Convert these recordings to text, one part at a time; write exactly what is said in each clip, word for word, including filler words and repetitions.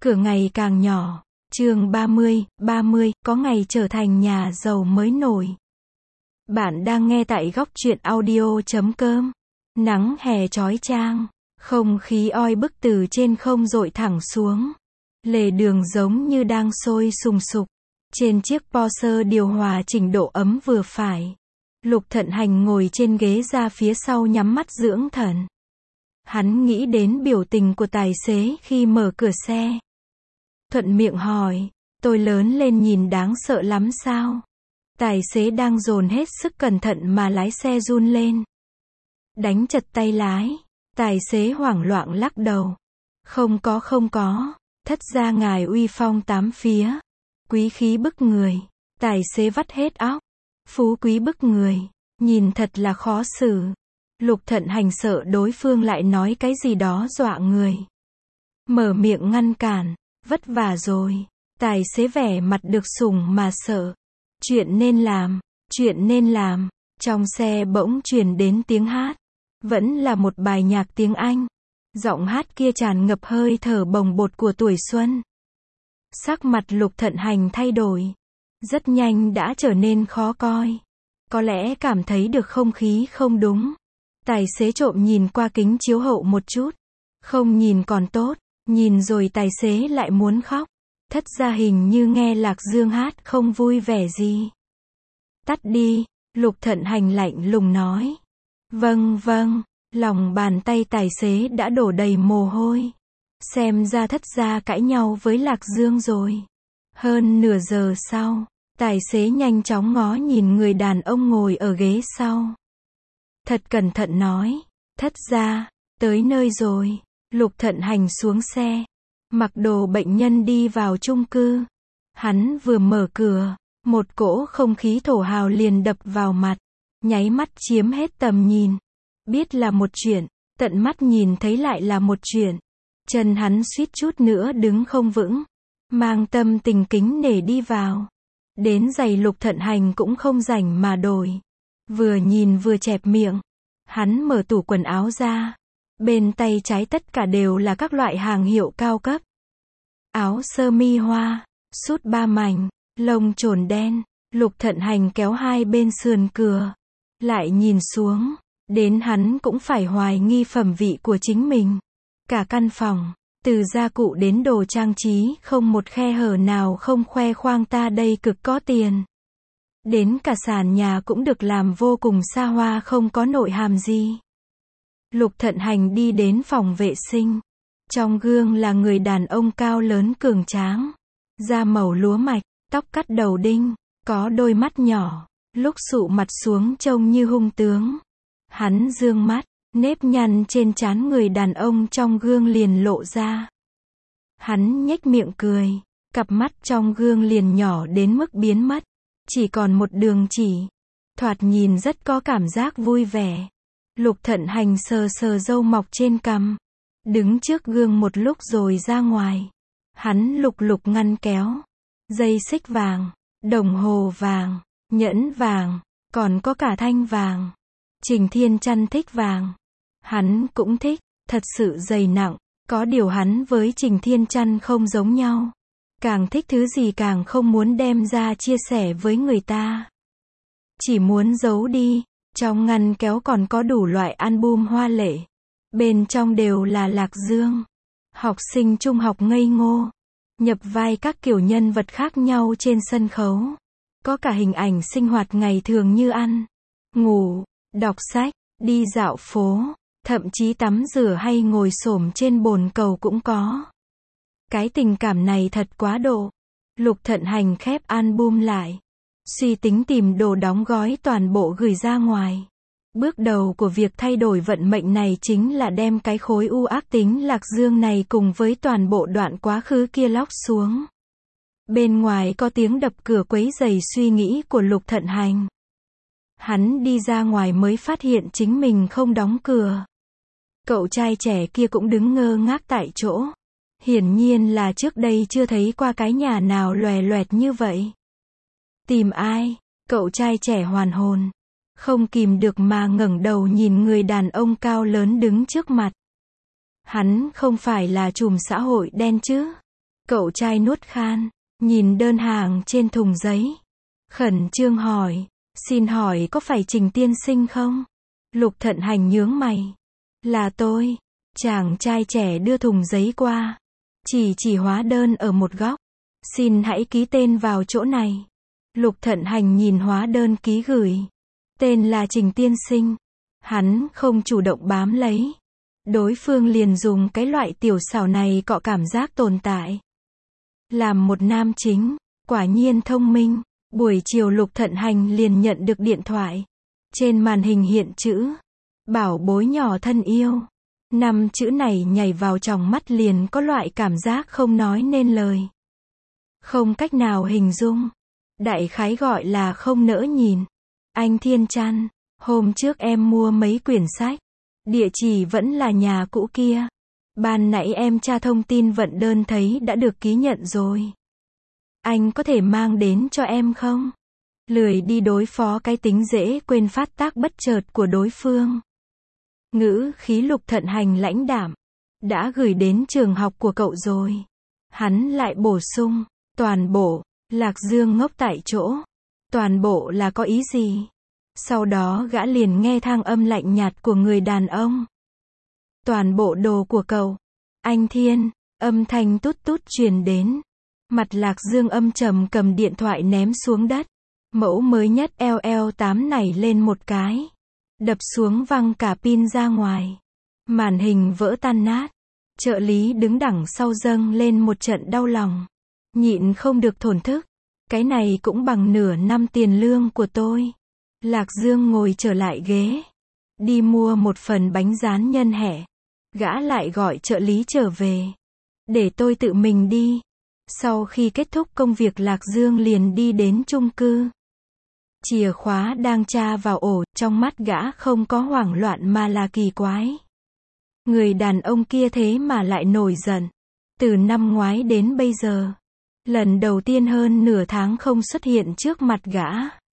cửa ngày càng nhỏ. Chương ba mươi, ba mươi, có ngày trở thành nhà giàu mới nổi. Bạn đang nghe tại góc truyện audio chấm com. Nắng hè chói chang, không khí oi bức từ trên không dội thẳng xuống. Lề đường giống như đang sôi sùng sục. Trên chiếc Porsche điều hòa chỉnh độ ấm vừa phải. Lục Thận Hành ngồi trên ghế ra phía sau nhắm mắt dưỡng thần. Hắn nghĩ đến biểu tình của tài xế khi mở cửa xe. Thuận miệng hỏi, tôi lớn lên nhìn đáng sợ lắm sao? Tài xế đang dồn hết sức cẩn thận mà lái xe run lên. Đánh chật tay lái, tài xế hoảng loạn lắc đầu. Không có không có, thất gia ngài uy phong tám phía. Quý khí bức người, tài xế vắt hết óc. Phú quý bức người, nhìn thật là khó xử. Lục Thận Hành sợ đối phương lại nói cái gì đó dọa người. Mở miệng ngăn cản, vất vả rồi. Tài xế vẻ mặt được sủng mà sợ. Chuyện nên làm, chuyện nên làm. Trong xe bỗng truyền đến tiếng hát. Vẫn là một bài nhạc tiếng Anh. Giọng hát kia tràn ngập hơi thở bồng bột của tuổi xuân. Sắc mặt Lục Thận Hành thay đổi. Rất nhanh đã trở nên khó coi. Có lẽ cảm thấy được không khí không đúng. Tài xế trộm nhìn qua kính chiếu hậu một chút. Không nhìn còn tốt, nhìn rồi tài xế lại muốn khóc. Thất gia hình như nghe Lạc Dương hát không vui vẻ gì. Tắt đi, Lục Thận Hành lạnh lùng nói. Vâng vâng, lòng bàn tay tài xế đã đổ đầy mồ hôi. Xem ra thất gia cãi nhau với Lạc Dương rồi. Hơn nửa giờ sau, tài xế nhanh chóng ngó nhìn người đàn ông ngồi ở ghế sau. Thật cẩn thận nói, thất gia, tới nơi rồi. Lục Thận Hành xuống xe, mặc đồ bệnh nhân đi vào chung cư. Hắn vừa mở cửa, một cỗ không khí thổ hào liền đập vào mặt, nháy mắt chiếm hết tầm nhìn. Biết là một chuyện, tận mắt nhìn thấy lại là một chuyện. Chân hắn suýt chút nữa đứng không vững, mang tâm tình kính nể đi vào. Đến giày Lục Thận Hành cũng không rảnh mà đổi. Vừa nhìn vừa chẹp miệng. Hắn mở tủ quần áo ra. Bên tay trái tất cả đều là các loại hàng hiệu cao cấp. Áo sơ mi hoa, sút ba mảnh, lông trồn đen. Lục Thận Hành kéo hai bên sườn cửa. Lại nhìn xuống. Đến hắn cũng phải hoài nghi phẩm vị của chính mình. Cả căn phòng, từ gia cụ đến đồ trang trí không một khe hở nào không khoe khoang ta đây cực có tiền. Đến cả sàn nhà cũng được làm vô cùng xa hoa không có nội hàm gì. Lục Thận Hành đi đến phòng vệ sinh. Trong gương là người đàn ông cao lớn cường tráng. Da màu lúa mạch, tóc cắt đầu đinh, có đôi mắt nhỏ, lúc sụ mặt xuống trông như hung tướng. Hắn dương mắt, nếp nhăn trên trán người đàn ông trong gương liền lộ ra. Hắn nhếch miệng cười, cặp mắt trong gương liền nhỏ đến mức biến mất. Chỉ còn một đường chỉ. Thoạt nhìn rất có cảm giác vui vẻ. Lục Thận Hành sờ sờ râu mọc trên cằm. Đứng trước gương một lúc rồi ra ngoài. Hắn lục lục ngăn kéo. Dây xích vàng, đồng hồ vàng, nhẫn vàng, còn có cả thanh vàng. Trình Thiên Chăn thích vàng. Hắn cũng thích, thật sự dày nặng. Có điều hắn với Trình Thiên Chăn không giống nhau. Càng thích thứ gì càng không muốn đem ra chia sẻ với người ta. Chỉ muốn giấu đi. Trong ngăn kéo còn có đủ loại album hoa lệ. Bên trong đều là Lạc Dương. Học sinh trung học ngây ngô. Nhập vai các kiểu nhân vật khác nhau trên sân khấu. Có cả hình ảnh sinh hoạt ngày thường như ăn, ngủ, đọc sách, đi dạo phố. Thậm chí tắm rửa hay ngồi xổm trên bồn cầu cũng có. Cái tình cảm này thật quá độ. Lục Thận Hành khép album lại. Suy tính tìm đồ đóng gói toàn bộ gửi ra ngoài. Bước đầu của việc thay đổi vận mệnh này chính là đem cái khối u ác tính Lạc Dương này cùng với toàn bộ đoạn quá khứ kia lóc xuống. Bên ngoài có tiếng đập cửa quấy rầy suy nghĩ của Lục Thận Hành. Hắn đi ra ngoài mới phát hiện chính mình không đóng cửa. Cậu trai trẻ kia cũng đứng ngơ ngác tại chỗ. Hiển nhiên là trước đây chưa thấy qua cái nhà nào loè loẹt như vậy. Tìm ai? Cậu trai trẻ hoàn hồn. Không kìm được mà ngẩng đầu nhìn người đàn ông cao lớn đứng trước mặt. Hắn không phải là trùm xã hội đen chứ? Cậu trai nuốt khan, nhìn đơn hàng trên thùng giấy. Khẩn trương hỏi, xin hỏi có phải Trình tiên sinh không? Lục Thận Hành nhướng mày. Là tôi. Chàng trai trẻ đưa thùng giấy qua. Chỉ chỉ hóa đơn ở một góc. Xin hãy ký tên vào chỗ này. Lục Thận Hành nhìn hóa đơn ký gửi. Tên là Trình tiên sinh. Hắn không chủ động bám lấy. Đối phương liền dùng cái loại tiểu xảo này cọ cảm giác tồn tại. Làm một nam chính, quả nhiên thông minh. Buổi chiều Lục Thận Hành liền nhận được điện thoại. Trên màn hình hiện chữ. Bảo bối nhỏ thân yêu. Năm chữ này nhảy vào trong mắt liền có loại cảm giác không nói nên lời. Không cách nào hình dung. Đại khái gọi là không nỡ nhìn. Anh Thiên Trăn, hôm trước em mua mấy quyển sách. Địa chỉ vẫn là nhà cũ kia. Ban nãy em tra thông tin vận đơn thấy đã được ký nhận rồi. Anh có thể mang đến cho em không? Lười đi đối phó cái tính dễ quên phát tác bất chợt của đối phương. Ngữ khí Lục Thận Hành lãnh đạm. Đã gửi đến trường học của cậu rồi. Hắn lại bổ sung. Toàn bộ. Lạc Dương ngốc tại chỗ. Toàn bộ là có ý gì? Sau đó gã liền nghe thang âm lạnh nhạt của người đàn ông. Toàn bộ đồ của cậu. Anh Thiên. Âm thanh tút tút truyền đến. Mặt Lạc Dương âm trầm cầm điện thoại ném xuống đất. Mẫu mới nhất L L tám này lên một cái. Đập xuống văng cả pin ra ngoài. Màn hình vỡ tan nát. Trợ lý đứng đằng sau dâng lên một trận đau lòng. Nhịn không được thổn thức. Cái này cũng bằng nửa năm tiền lương của tôi. Lạc Dương ngồi trở lại ghế. Đi mua một phần bánh rán nhân hẹ. Gã lại gọi trợ lý trở về. Để tôi tự mình đi. Sau khi kết thúc công việc Lạc Dương liền đi đến chung cư. Chìa khóa đang tra vào ổ, trong mắt gã không có hoảng loạn mà là kỳ quái. Người đàn ông kia thế mà lại nổi giận. Từ năm ngoái đến bây giờ. Lần đầu tiên hơn nửa tháng không xuất hiện trước mặt gã.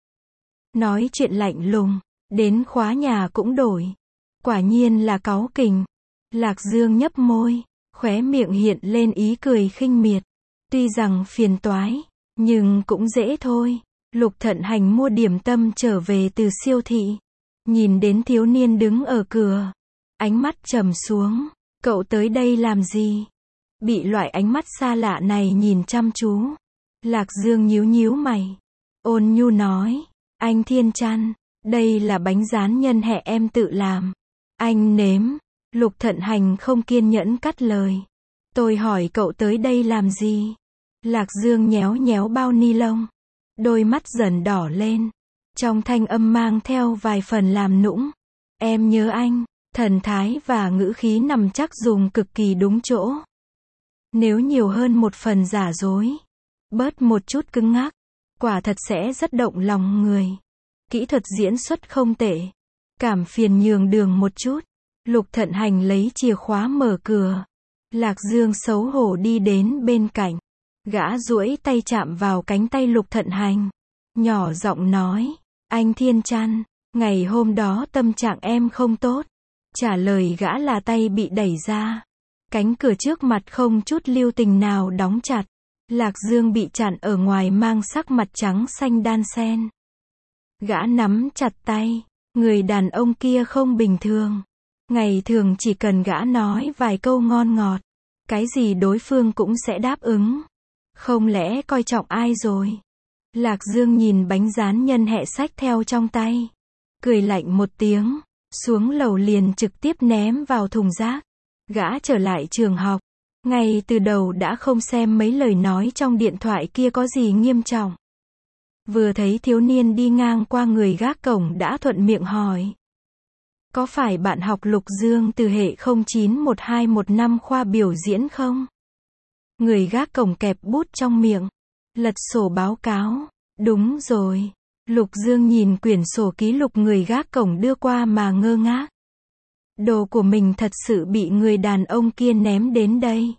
Nói chuyện lạnh lùng, đến khóa nhà cũng đổi. Quả nhiên là cáu kỉnh. Lạc Dương nhấp môi, khóe miệng hiện lên ý cười khinh miệt. Tuy rằng phiền toái, nhưng cũng dễ thôi. Lục Thận Hành mua điểm tâm trở về từ siêu thị. Nhìn đến thiếu niên đứng ở cửa. Ánh mắt trầm xuống. Cậu tới đây làm gì? Bị loại ánh mắt xa lạ này nhìn chăm chú. Lạc Dương nhíu nhíu mày. Ôn nhu nói. Anh Thiên Trăn, đây là bánh rán nhân hẹ em tự làm. Anh nếm. Lục Thận Hành không kiên nhẫn cắt lời. Tôi hỏi cậu tới đây làm gì? Lạc Dương nhéo nhéo bao ni lông. Đôi mắt dần đỏ lên. Trong thanh âm mang theo vài phần làm nũng. Em nhớ anh. Thần thái và ngữ khí nằm chắc dùng cực kỳ đúng chỗ. Nếu nhiều hơn một phần giả dối, bớt một chút cứng ngắc, quả thật sẽ rất động lòng người. Kỹ thuật diễn xuất không tệ. Cảm phiền nhường đường một chút. Lục Thận Hành lấy chìa khóa mở cửa. Lạc Dương xấu hổ đi đến bên cạnh. Gã duỗi tay chạm vào cánh tay Lục Thận Hành. Nhỏ giọng nói. Anh Thiên Trăn, ngày hôm đó tâm trạng em không tốt. Trả lời gã là tay bị đẩy ra. Cánh cửa trước mặt không chút lưu tình nào đóng chặt. Lạc Dương bị chặn ở ngoài mang sắc mặt trắng xanh đan xen. Gã nắm chặt tay. Người đàn ông kia không bình thường. Ngày thường chỉ cần gã nói vài câu ngon ngọt. Cái gì đối phương cũng sẽ đáp ứng. Không lẽ coi trọng ai rồi? Lạc Dương nhìn bánh rán nhân hẹ xách theo trong tay. Cười lạnh một tiếng. Xuống lầu liền trực tiếp ném vào thùng rác. Gã trở lại trường học. Ngay từ đầu đã không xem mấy lời nói trong điện thoại kia có gì nghiêm trọng. Vừa thấy thiếu niên đi ngang qua người gác cổng đã thuận miệng hỏi. Có phải bạn học Lục Dương từ hệ không chín một hai một năm khoa biểu diễn không? Người gác cổng kẹp bút trong miệng. Lật sổ báo cáo. Đúng rồi. Lục Dương nhìn quyển sổ ký lục người gác cổng đưa qua mà ngơ ngác. Đồ của mình thật sự bị người đàn ông kia ném đến đây.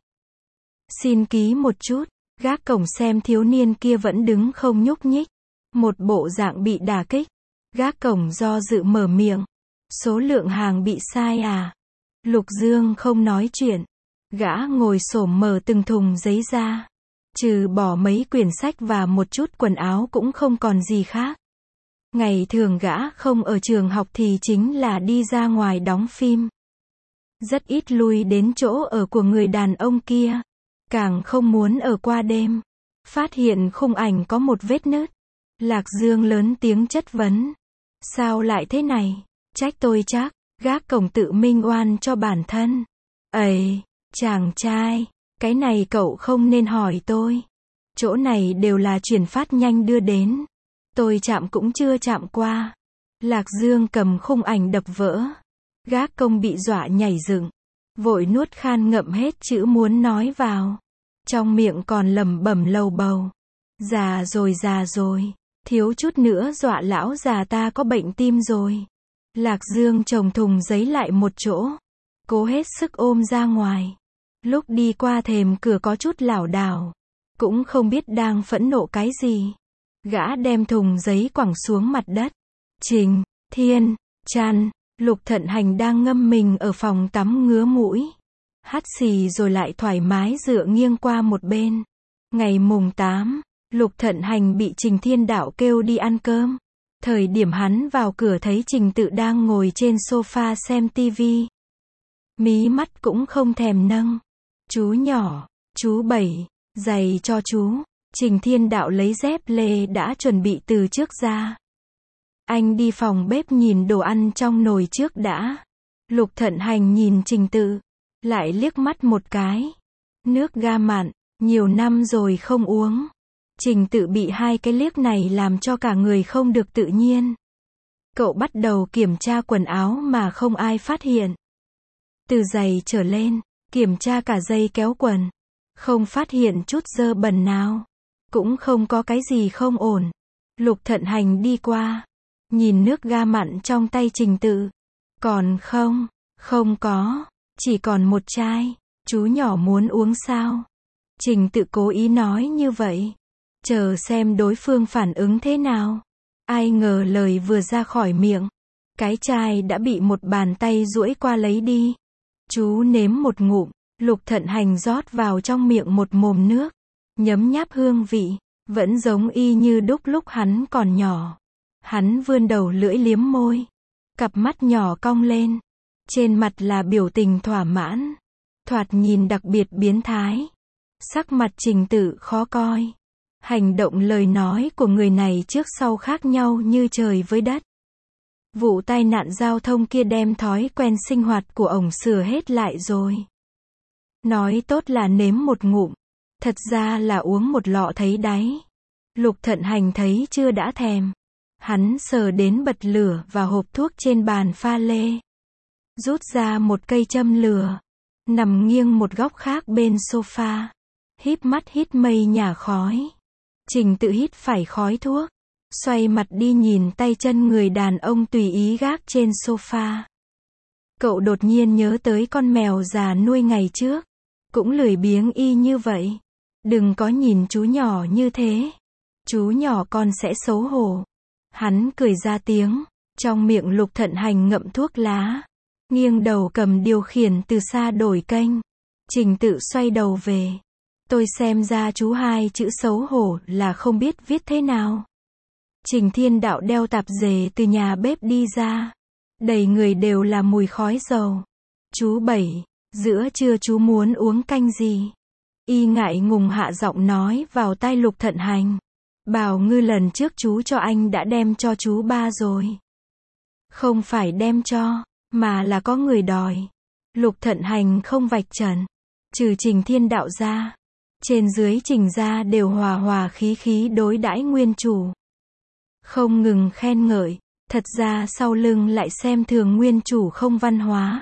Xin ký một chút. Gác cổng xem thiếu niên kia vẫn đứng không nhúc nhích. Một bộ dạng bị đả kích. Gác cổng do dự mở miệng. Số lượng hàng bị sai à? Lục Dương không nói chuyện. Gã ngồi xổm mở từng thùng giấy ra. Trừ bỏ mấy quyển sách và một chút quần áo cũng không còn gì khác. Ngày thường gã không ở trường học thì chính là đi ra ngoài đóng phim. Rất ít lui đến chỗ ở của người đàn ông kia. Càng không muốn ở qua đêm. Phát hiện khung ảnh có một vết nứt. Lạc Dương lớn tiếng chất vấn. Sao lại thế này? Trách tôi chắc. Gác cổng tự minh oan cho bản thân. Ây, chàng trai, cái này cậu không nên hỏi tôi. Chỗ này đều là chuyển phát nhanh đưa đến. Tôi chạm cũng chưa chạm qua. Lạc Dương cầm khung ảnh đập vỡ. Gác công bị dọa nhảy dựng. Vội nuốt khan ngậm hết chữ muốn nói vào. Trong miệng còn lẩm bẩm lầu bầu. Già rồi già rồi. Thiếu chút nữa dọa lão già ta có bệnh tim rồi. Lạc Dương chồng thùng giấy lại một chỗ. Cố hết sức ôm ra ngoài. Lúc đi qua thềm cửa có chút lảo đảo. Cũng không biết đang phẫn nộ cái gì. Gã đem thùng giấy quẳng xuống mặt đất. Trình, Thiên, Trăn, Lục Thận Hành đang ngâm mình ở phòng tắm ngứa mũi. Hắt xì rồi lại thoải mái dựa nghiêng qua một bên. Ngày mùng tám, Lục Thận Hành bị Trình Thiên Đạo kêu đi ăn cơm. Thời điểm hắn vào cửa thấy Trình Tự đang ngồi trên sofa xem tivi. Mí mắt cũng không thèm nâng. Chú nhỏ, chú Bảy, giày cho chú. Trình Thiên Đạo lấy dép lê đã chuẩn bị từ trước ra. Anh đi phòng bếp nhìn đồ ăn trong nồi trước đã. Lục Thận Hành nhìn Trình Tự. Lại liếc mắt một cái. Nước ga mặn, nhiều năm rồi không uống. Trình Tự bị hai cái liếc này làm cho cả người không được tự nhiên. Cậu bắt đầu kiểm tra quần áo mà không ai phát hiện. Từ giày trở lên, kiểm tra cả dây kéo quần. Không phát hiện chút dơ bẩn nào. Cũng không có cái gì không ổn. Lục Thận Hành đi qua. Nhìn nước ga mặn trong tay Trình Tự. Còn không, không có. Chỉ còn một chai. Chú nhỏ muốn uống sao? Trình Tự cố ý nói như vậy. Chờ xem đối phương phản ứng thế nào. Ai ngờ lời vừa ra khỏi miệng. Cái chai đã bị một bàn tay duỗi qua lấy đi. Chú nếm một ngụm. Lục Thận Hành rót vào trong miệng một mồm nước. Nhấm nháp hương vị. Vẫn giống y như đúc lúc hắn còn nhỏ. Hắn vươn đầu lưỡi liếm môi. Cặp mắt nhỏ cong lên. Trên mặt là biểu tình thỏa mãn. Thoạt nhìn đặc biệt biến thái. Sắc mặt Trình Tự khó coi. Hành động lời nói của người này trước sau khác nhau như trời với đất. Vụ tai nạn giao thông kia đem thói quen sinh hoạt của ổng sửa hết lại rồi. Nói tốt là nếm một ngụm. Thật ra là uống một lọ thấy đáy. Lục Thận Hành thấy chưa đã thèm. Hắn sờ đến bật lửa và hộp thuốc trên bàn pha lê. Rút ra một cây châm lửa. Nằm nghiêng một góc khác bên sofa. Híp mắt hít mây nhả khói. Trình Tự hít phải khói thuốc. Xoay mặt đi nhìn tay chân người đàn ông tùy ý gác trên sofa. Cậu đột nhiên nhớ tới con mèo già nuôi ngày trước. Cũng lười biếng y như vậy. Đừng có nhìn chú nhỏ như thế. Chú nhỏ con sẽ xấu hổ. Hắn cười ra tiếng. Trong miệng Lục Thận Hành ngậm thuốc lá. Nghiêng đầu cầm điều khiển từ xa đổi kênh. Trình Tự xoay đầu về. Tôi xem ra chú hai chữ xấu hổ là không biết viết thế nào. Trình Thiên Đạo đeo tạp dề từ nhà bếp đi ra. Đầy người đều là mùi khói dầu. Chú Bảy, giữa trưa chú muốn uống canh gì? Y ngại ngùng hạ giọng nói vào tai Lục Thận Hành. Bảo ngư lần trước chú cho anh đã đem cho chú ba rồi. Không phải đem cho, mà là có người đòi. Lục Thận Hành không vạch trần. Trừ Trình Thiên Đạo ra. Trên dưới Trình gia đều hòa hòa khí khí đối đãi nguyên chủ. Không ngừng khen ngợi. Thật ra sau lưng lại xem thường nguyên chủ không văn hóa.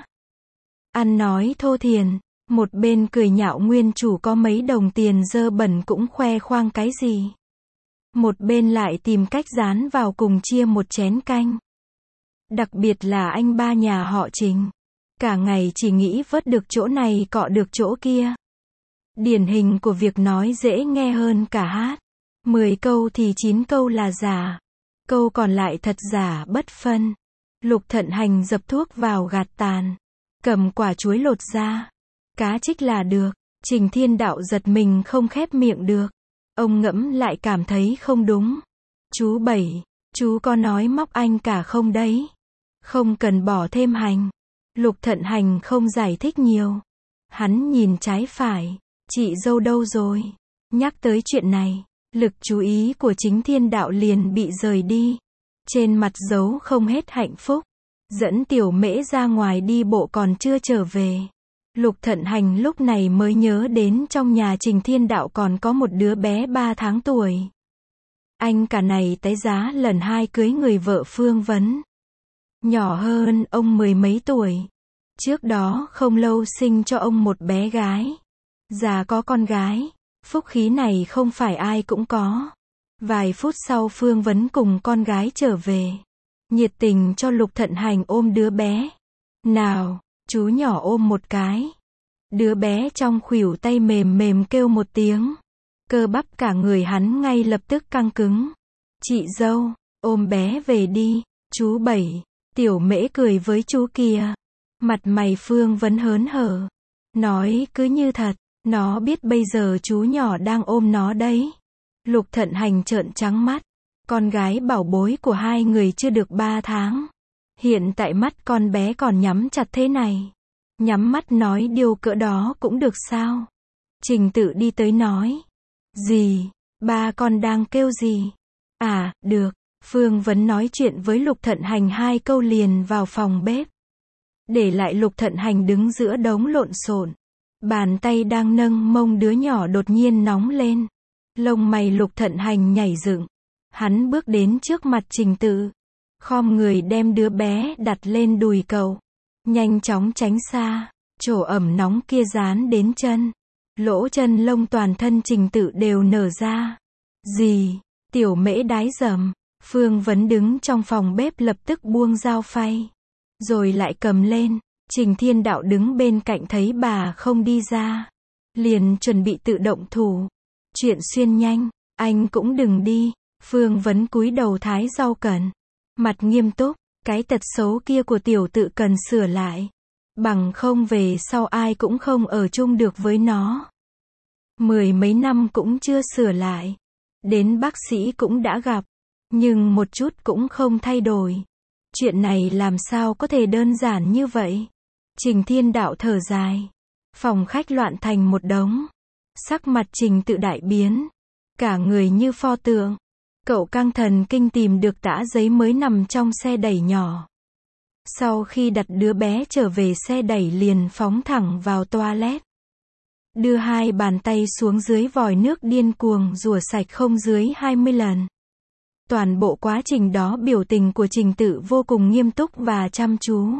Ăn nói thô thiền. Một bên cười nhạo nguyên chủ có mấy đồng tiền dơ bẩn cũng khoe khoang cái gì. Một bên lại tìm cách dán vào cùng chia một chén canh. Đặc biệt là anh ba nhà họ Trình. Cả ngày chỉ nghĩ vớt được chỗ này cọ được chỗ kia. Điển hình của việc nói dễ nghe hơn cả hát. Mười câu thì chín câu là giả. Câu còn lại thật giả bất phân. Lục Thận Hành dập thuốc vào gạt tàn. Cầm quả chuối lột ra. Cá trích là được. Trình Thiên Đạo giật mình không khép miệng được. Ông ngẫm lại cảm thấy không đúng. Chú Bảy, chú có nói móc anh cả không đấy? Không cần bỏ thêm hành. Lục Thận Hành không giải thích nhiều. Hắn nhìn trái phải. Chị dâu đâu rồi? Nhắc tới chuyện này, lực chú ý của Chính Thiên Đạo liền bị rời đi. Trên mặt giấu không hết hạnh phúc. Dẫn Tiểu Mễ ra ngoài đi bộ còn chưa trở về. Lục Thận Hành lúc này mới nhớ đến trong nhà Trình Thiên Đạo còn có một đứa bé ba tháng tuổi. Anh cả này tái giá lần hai cưới người vợ Phương Vấn. Nhỏ hơn ông mười mấy tuổi. Trước đó không lâu sinh cho ông một bé gái. Già có con gái. Phúc khí này không phải ai cũng có. Vài phút sau Phương Vấn cùng con gái trở về. Nhiệt tình cho Lục Thận Hành ôm đứa bé. Nào, chú nhỏ ôm một cái. Đứa bé trong khuỷu tay mềm mềm kêu một tiếng. Cơ bắp cả người hắn ngay lập tức căng cứng. Chị dâu, ôm bé về đi. Chú Bảy, Tiểu Mễ cười với chú kia. Mặt mày Phương Vấn hớn hở. Nói cứ như thật. Nó biết bây giờ chú nhỏ đang ôm nó đấy. Lục Thận Hành trợn trắng mắt. Con gái bảo bối của hai người chưa được ba tháng. Hiện tại mắt con bé còn nhắm chặt thế này. Nhắm mắt nói điều cỡ đó cũng được sao? Trình Tự đi tới nói. Gì? Ba con đang kêu gì? À, được. Phương Vấn nói chuyện với Lục Thận Hành hai câu liền vào phòng bếp. Để lại Lục Thận Hành đứng giữa đống lộn xộn. Bàn tay đang nâng mông đứa nhỏ đột nhiên nóng lên. Lông mày Lục Thận Hành nhảy dựng. Hắn bước đến trước mặt Trình Tự. Khom người đem đứa bé đặt lên đùi cậu. Nhanh chóng tránh xa. Chỗ ẩm nóng kia dán đến chân. Lỗ chân lông toàn thân Trình Tự đều nở ra. Gì? Tiểu Mễ đái dầm. Phương Vấn đứng trong phòng bếp lập tức buông dao phay. Rồi lại cầm lên. Trình Thiên Đạo đứng bên cạnh thấy bà không đi ra. Liền chuẩn bị tự động thủ. Chuyện xuyên nhanh. Anh cũng đừng đi. Phương Vấn cúi đầu thái rau cần. Mặt nghiêm túc. Cái tật xấu kia của Tiểu Tự cần sửa lại. Bằng không về sau ai cũng không ở chung được với nó. Mười mấy năm cũng chưa sửa lại. Đến bác sĩ cũng đã gặp. Nhưng một chút cũng không thay đổi. Chuyện này làm sao có thể đơn giản như vậy? Trình Thiên Đạo thở dài. Phòng khách loạn thành một đống. Sắc mặt Trình Tự đại biến. Cả người như pho tượng. Cậu căng thần kinh tìm được tã giấy mới nằm trong xe đẩy nhỏ. Sau khi đặt đứa bé trở về xe đẩy liền phóng thẳng vào toilet. Đưa hai bàn tay xuống dưới vòi nước điên cuồng rửa sạch không dưới hai mươi lần. Toàn bộ quá trình đó biểu tình của Trình Tự vô cùng nghiêm túc và chăm chú.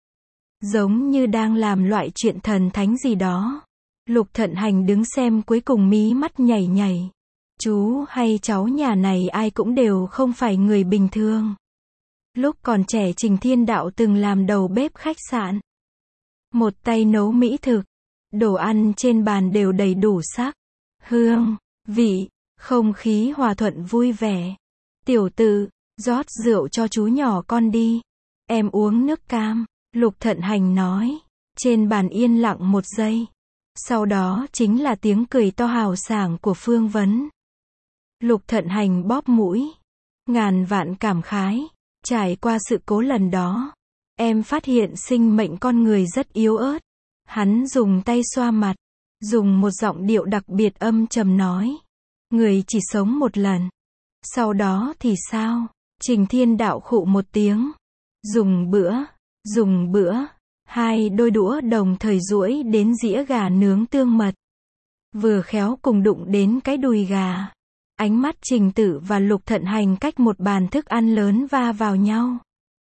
Giống như đang làm loại chuyện thần thánh gì đó. Lục Thận Hành đứng xem cuối cùng mí mắt nhảy nhảy. Chú hay cháu nhà này ai cũng đều không phải người bình thường. Lúc còn trẻ Trình Thiên Đạo từng làm đầu bếp khách sạn. Một tay nấu mỹ thực. Đồ ăn trên bàn đều đầy đủ sắc, hương, vị, không khí hòa thuận vui vẻ. Tiểu Tự, rót rượu cho chú nhỏ con đi. Em uống nước cam. Lục Thận Hành nói. Trên bàn yên lặng một giây. Sau đó chính là tiếng cười to hào sảng của Phương Vấn. Lục Thận Hành bóp mũi. Ngàn vạn cảm khái. Trải qua sự cố lần đó, em phát hiện sinh mệnh con người rất yếu ớt. Hắn dùng tay xoa mặt. Dùng một giọng điệu đặc biệt âm trầm nói. Người chỉ sống một lần. Sau đó thì sao? Trình Thiên Đạo khụ một tiếng. Dùng bữa. Dùng bữa. Hai đôi đũa đồng thời duỗi đến dĩa gà nướng tương mật. Vừa khéo cùng đụng đến cái đùi gà. Ánh mắt Trình Tự và Lục Thận Hành cách một bàn thức ăn lớn va vào nhau.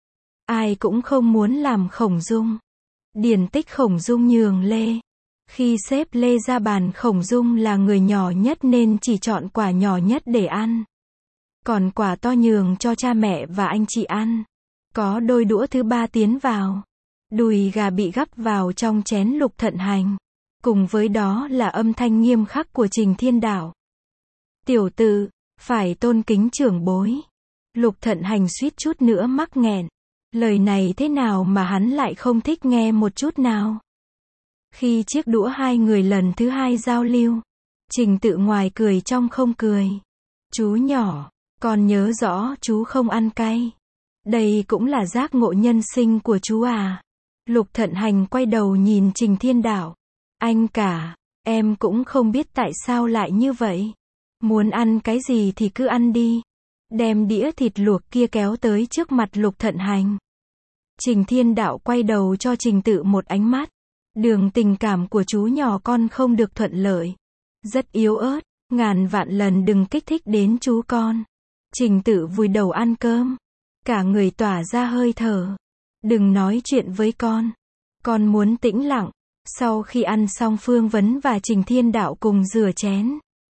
Ai cũng không muốn làm Khổng Dung. Điển tích Khổng Dung nhường Lê. Khi xếp Lê ra bàn Khổng Dung là người nhỏ nhất nên chỉ chọn quả nhỏ nhất để ăn. Còn quả to nhường cho cha mẹ và anh chị ăn. Có đôi đũa thứ ba tiến vào. Đùi gà bị gắp vào trong chén Lục Thận Hành. Cùng với đó là âm thanh nghiêm khắc của Trình Thiên Đạo. Tiểu Tự, phải tôn kính trưởng bối. Lục Thận Hành suýt chút nữa mắc nghẹn. Lời này thế nào mà hắn lại không thích nghe một chút nào. Khi chiếc đũa hai người lần thứ hai giao lưu, Trình Tự ngoài cười trong không cười. Chú nhỏ, con nhớ rõ chú không ăn cay. Đây cũng là giác ngộ nhân sinh của chú à. Lục Thận Hành quay đầu nhìn Trình Thiên Đạo. Anh cả, em cũng không biết tại sao lại như vậy. Muốn ăn cái gì thì cứ ăn đi. Đem đĩa thịt luộc kia kéo tới trước mặt Lục Thận Hành. Trình Thiên Đạo quay đầu cho Trình Tự một ánh mắt. Đường tình cảm của chú nhỏ con không được thuận lợi. Rất yếu ớt, ngàn vạn lần đừng kích thích đến chú con. Trình Tự vùi đầu ăn cơm. Cả người tỏa ra hơi thở. Đừng nói chuyện với con. Con muốn tĩnh lặng. Sau khi ăn xong Phương Vấn và Trình Thiên Đạo cùng rửa chén.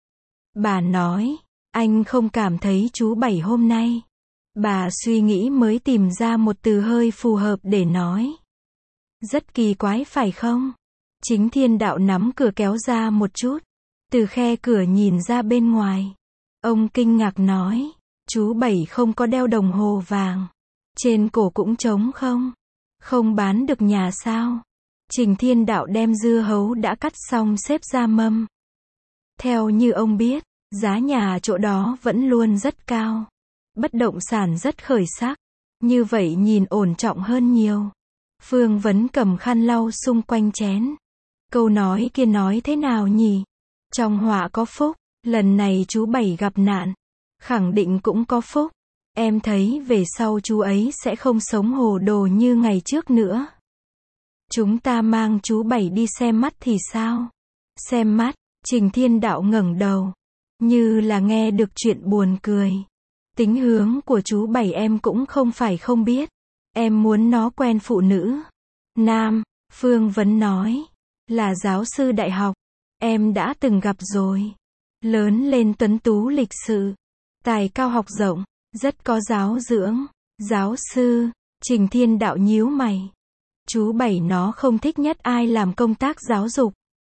Bà nói, anh không cảm thấy chú Bảy hôm nay. Bà suy nghĩ mới tìm ra một từ hơi phù hợp để nói. Rất kỳ quái phải không? Chính Thiên Đạo nắm cửa kéo ra một chút. Từ khe cửa nhìn ra bên ngoài. Ông kinh ngạc nói, chú Bảy không có đeo đồng hồ vàng. Trên cổ cũng trống không? Không bán được nhà sao? Trình Thiên Đạo đem dưa hấu đã cắt xong xếp ra mâm. Theo như ông biết, giá nhà chỗ đó vẫn luôn rất cao. Bất động sản rất khởi sắc. Như vậy nhìn ổn trọng hơn nhiều. Phương Vấn cầm khăn lau xung quanh chén. Câu nói kia nói thế nào nhỉ? Trong họa có phúc, lần này chú Bảy gặp nạn. Khẳng định cũng có phúc. Em thấy về sau chú ấy sẽ không sống hồ đồ như ngày trước nữa. Chúng ta mang chú Bảy đi xem mắt thì sao? Xem mắt, Trình Thiên Đạo ngẩng đầu. Như là nghe được chuyện buồn cười. Tính hướng của chú Bảy em cũng không phải không biết. Em muốn nó quen phụ nữ. Nam, Phương Vấn nói. Là giáo sư đại học. Em đã từng gặp rồi. Lớn lên tuấn tú lịch sự. Tài cao học rộng. Rất có giáo dưỡng. Giáo sư, Trình Thiên Đạo nhíu mày. Chú Bảy nó không thích nhất ai làm công tác giáo dục.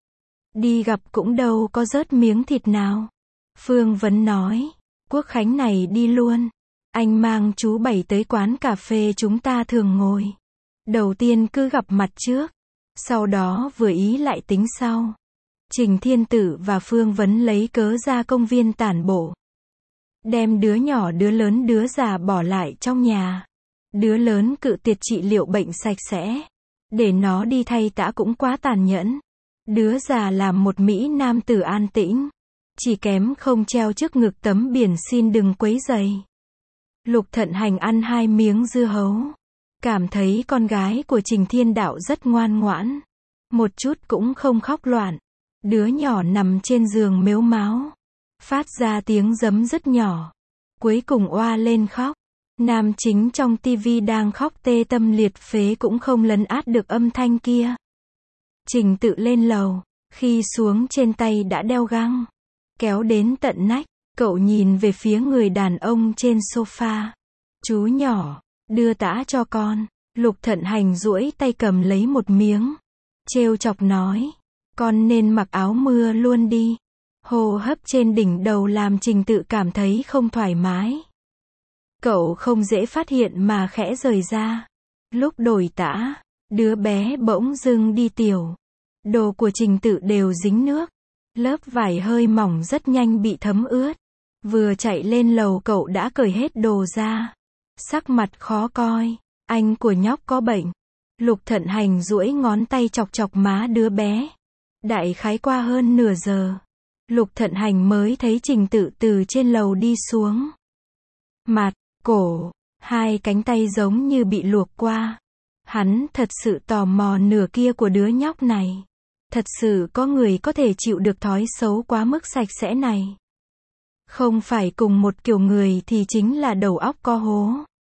Đi gặp cũng đâu có rớt miếng thịt nào. Phương Vấn nói. Quốc khánh này đi luôn. Anh mang chú Bảy tới quán cà phê chúng ta thường ngồi. Đầu tiên cứ gặp mặt trước. Sau đó vừa ý lại tính sau. Trình Thiên Tử và Phương Vấn lấy cớ ra công viên tản bộ. Đem đứa nhỏ đứa lớn đứa già bỏ lại trong nhà. Đứa lớn cự tuyệt trị liệu bệnh sạch sẽ. Để nó đi thay tã cũng quá tàn nhẫn. Đứa già làm một mỹ nam tử an tĩnh. Chỉ kém không treo trước ngực tấm biển xin đừng quấy rầy. Lục Thận Hành ăn hai miếng dưa hấu. Cảm thấy con gái của Trình Thiên Đạo rất ngoan ngoãn. Một chút cũng không khóc loạn. Đứa nhỏ nằm trên giường mếu máo. Phát ra tiếng giấm rất nhỏ. Cuối cùng oa lên khóc. Nam chính trong tivi đang khóc tê tâm liệt phế cũng không lấn át được âm thanh kia. Trình Tự lên lầu. Khi xuống trên tay đã đeo găng. Kéo đến tận nách. Cậu nhìn về phía người đàn ông trên sofa. Chú nhỏ, đưa tã cho con. Lục Thận Hành duỗi tay cầm lấy một miếng. Trêu chọc nói. Con nên mặc áo mưa luôn đi. Hô hấp trên đỉnh đầu làm Trình Tự cảm thấy không thoải mái. Cậu không dễ phát hiện mà khẽ rời ra. Lúc đổi tã, đứa bé bỗng dưng đi tiểu. Đồ của Trình Tự đều dính nước. Lớp vải hơi mỏng rất nhanh bị thấm ướt. Vừa chạy lên lầu cậu đã cởi hết đồ ra. Sắc mặt khó coi. Anh của nhóc có bệnh. Lục Thận Hành duỗi ngón tay chọc chọc má đứa bé. Đại khái qua hơn nửa giờ. Lục Thận Hành mới thấy Trình Tự từ trên lầu đi xuống. Mặt, cổ, hai cánh tay giống như bị luộc qua. Hắn thật sự tò mò nửa kia của đứa nhóc này. Thật sự có người có thể chịu được thói xấu quá mức sạch sẽ này. Không phải cùng một kiểu người thì chính là đầu óc có hố.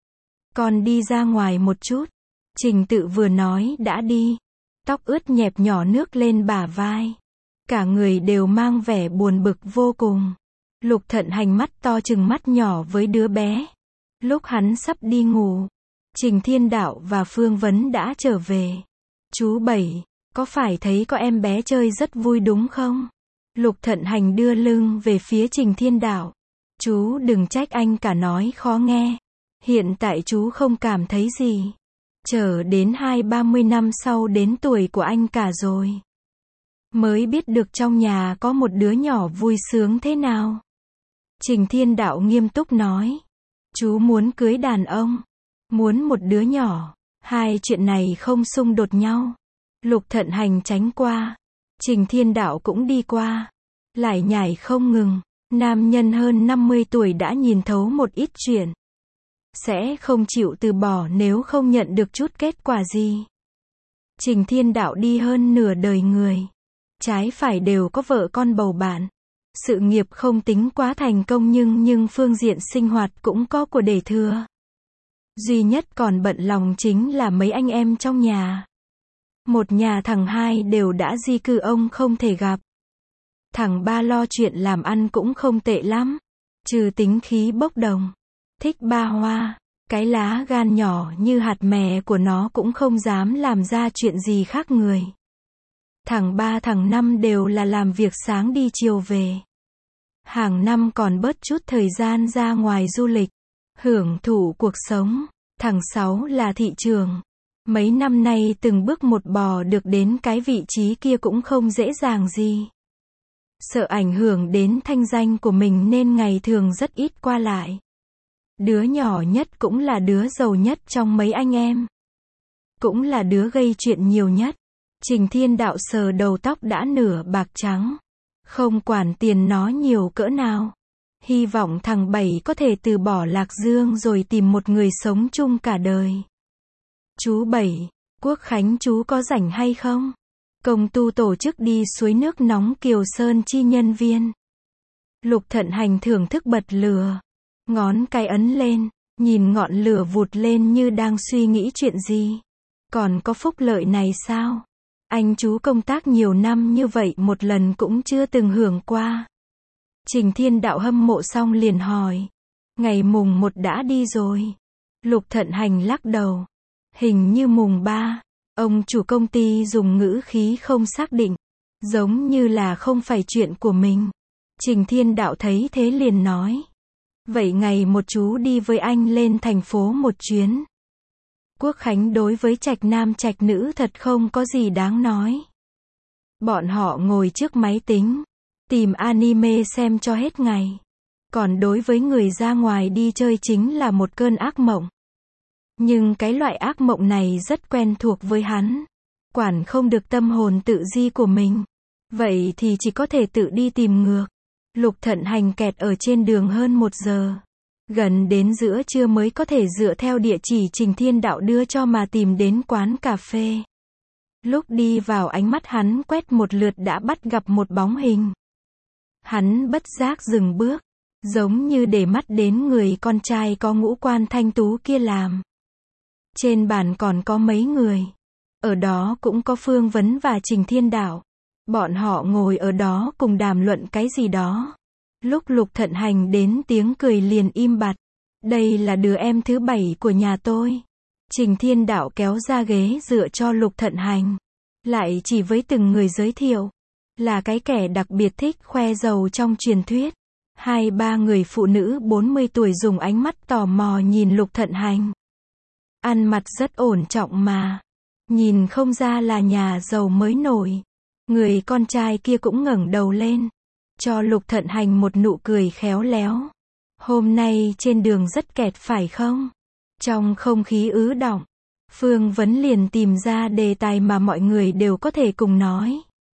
Con đi ra ngoài một chút. Trình Tự vừa nói đã đi. Tóc ướt nhẹp nhỏ nước lên bả vai. Cả người đều mang vẻ buồn bực vô cùng. Lục Thận Hành mắt to chừng mắt nhỏ với đứa bé. Lúc hắn sắp đi ngủ, Trình Thiên Đạo và Phương Vấn đã trở về. Chú Bảy, có phải thấy có em bé chơi rất vui đúng không? Lục Thận Hành đưa lưng về phía Trình Thiên Đạo. Chú đừng trách anh cả nói khó nghe. Hiện tại chú không cảm thấy gì. Chờ đến hai ba mươi năm sau đến tuổi của anh cả rồi. Mới biết được trong nhà có một đứa nhỏ vui sướng thế nào. Trình Thiên Đạo nghiêm túc nói. Chú muốn cưới đàn ông. Muốn một đứa nhỏ. Hai chuyện này không xung đột nhau. Lục Thận Hành tránh qua. Trình Thiên Đạo cũng đi qua. Lải nhải không ngừng. Nam nhân hơn năm mươi tuổi đã nhìn thấu một ít chuyện. Sẽ không chịu từ bỏ nếu không nhận được chút kết quả gì. Trình Thiên Đạo đi hơn nửa đời người. Trái phải đều có vợ con bầu bạn. Sự nghiệp không tính quá thành công nhưng nhưng phương diện sinh hoạt cũng có của để thừa. Duy nhất còn bận lòng chính là mấy anh em trong nhà. Một nhà thằng hai đều đã di cư ông không thể gặp. Thằng ba lo chuyện làm ăn cũng không tệ lắm. Trừ tính khí bốc đồng. Thích ba hoa. Cái lá gan nhỏ như hạt mè của nó cũng không dám làm ra chuyện gì khác người. Thằng ba thằng năm đều là làm việc sáng đi chiều về. Hàng năm còn bớt chút thời gian ra ngoài du lịch. Hưởng thụ cuộc sống. Thằng sáu là thị trường. Mấy năm nay từng bước một bò được đến cái vị trí kia cũng không dễ dàng gì. Sợ ảnh hưởng đến thanh danh của mình nên ngày thường rất ít qua lại. Đứa nhỏ nhất cũng là đứa giàu nhất trong mấy anh em. Cũng là đứa gây chuyện nhiều nhất. Trình Thiên Đạo sờ đầu tóc đã nửa bạc trắng. Không quản tiền nó nhiều cỡ nào. Hy vọng thằng Bảy có thể từ bỏ Lạc Dương rồi tìm một người sống chung cả đời. Chú Bảy, Quốc Khánh chú có rảnh hay không? Công tu tổ chức đi suối nước nóng Kiều Sơn chi nhân viên. Lục Thận Hành thưởng thức bật lửa. Ngón cái ấn lên, nhìn ngọn lửa vụt lên như đang suy nghĩ chuyện gì. Còn có phúc lợi này sao? Anh chú công tác nhiều năm như vậy một lần cũng chưa từng hưởng qua. Trình Thiên Đạo hâm mộ xong liền hỏi. Ngày mùng một đã đi rồi. Lục Thận Hành lắc đầu. Hình như mùng ba. Ông chủ công ty dùng ngữ khí không xác định. Giống như là không phải chuyện của mình. Trình Thiên Đạo thấy thế liền nói. Vậy ngày một chú đi với anh lên thành phố một chuyến. Quốc Khánh đối với trạch nam trạch nữ thật không có gì đáng nói. Bọn họ ngồi trước máy tính. Tìm anime xem cho hết ngày. Còn đối với người ra ngoài đi chơi chính là một cơn ác mộng. Nhưng cái loại ác mộng này rất quen thuộc với hắn. Quản không được tâm hồn tự di của mình. Vậy thì chỉ có thể tự đi tìm ngược. Lục Thận Hành kẹt ở trên đường hơn một giờ. Gần đến giữa trưa mới có thể dựa theo địa chỉ Trình Thiên Đạo đưa cho mà tìm đến quán cà phê. Lúc đi vào ánh mắt hắn quét một lượt đã bắt gặp một bóng hình. Hắn bất giác dừng bước. Giống như để mắt đến người con trai có ngũ quan thanh tú kia làm. Trên bàn còn có mấy người. Ở đó cũng có Phương Vấn và Trình Thiên Đạo. Bọn họ ngồi ở đó cùng đàm luận cái gì đó. Lúc Lục Thận Hành đến tiếng cười liền im bặt. Đây là đứa em thứ bảy của nhà tôi. Trình Thiên Đạo kéo ra ghế dựa cho Lục Thận Hành. Lại chỉ với từng người giới thiệu. Là cái kẻ đặc biệt thích khoe giàu trong truyền thuyết. Hai ba người phụ nữ bốn mươi tuổi dùng ánh mắt tò mò nhìn Lục Thận Hành. Ăn mặc rất ổn trọng mà. Nhìn không ra là nhà giàu mới nổi. Người con trai kia cũng ngẩng đầu lên. Cho Lục Thận Hành một nụ cười khéo léo. Hôm nay trên đường rất kẹt phải không? Trong không khí ứ đọng. Phương Vấn liền tìm ra đề tài mà mọi người đều có thể cùng nói.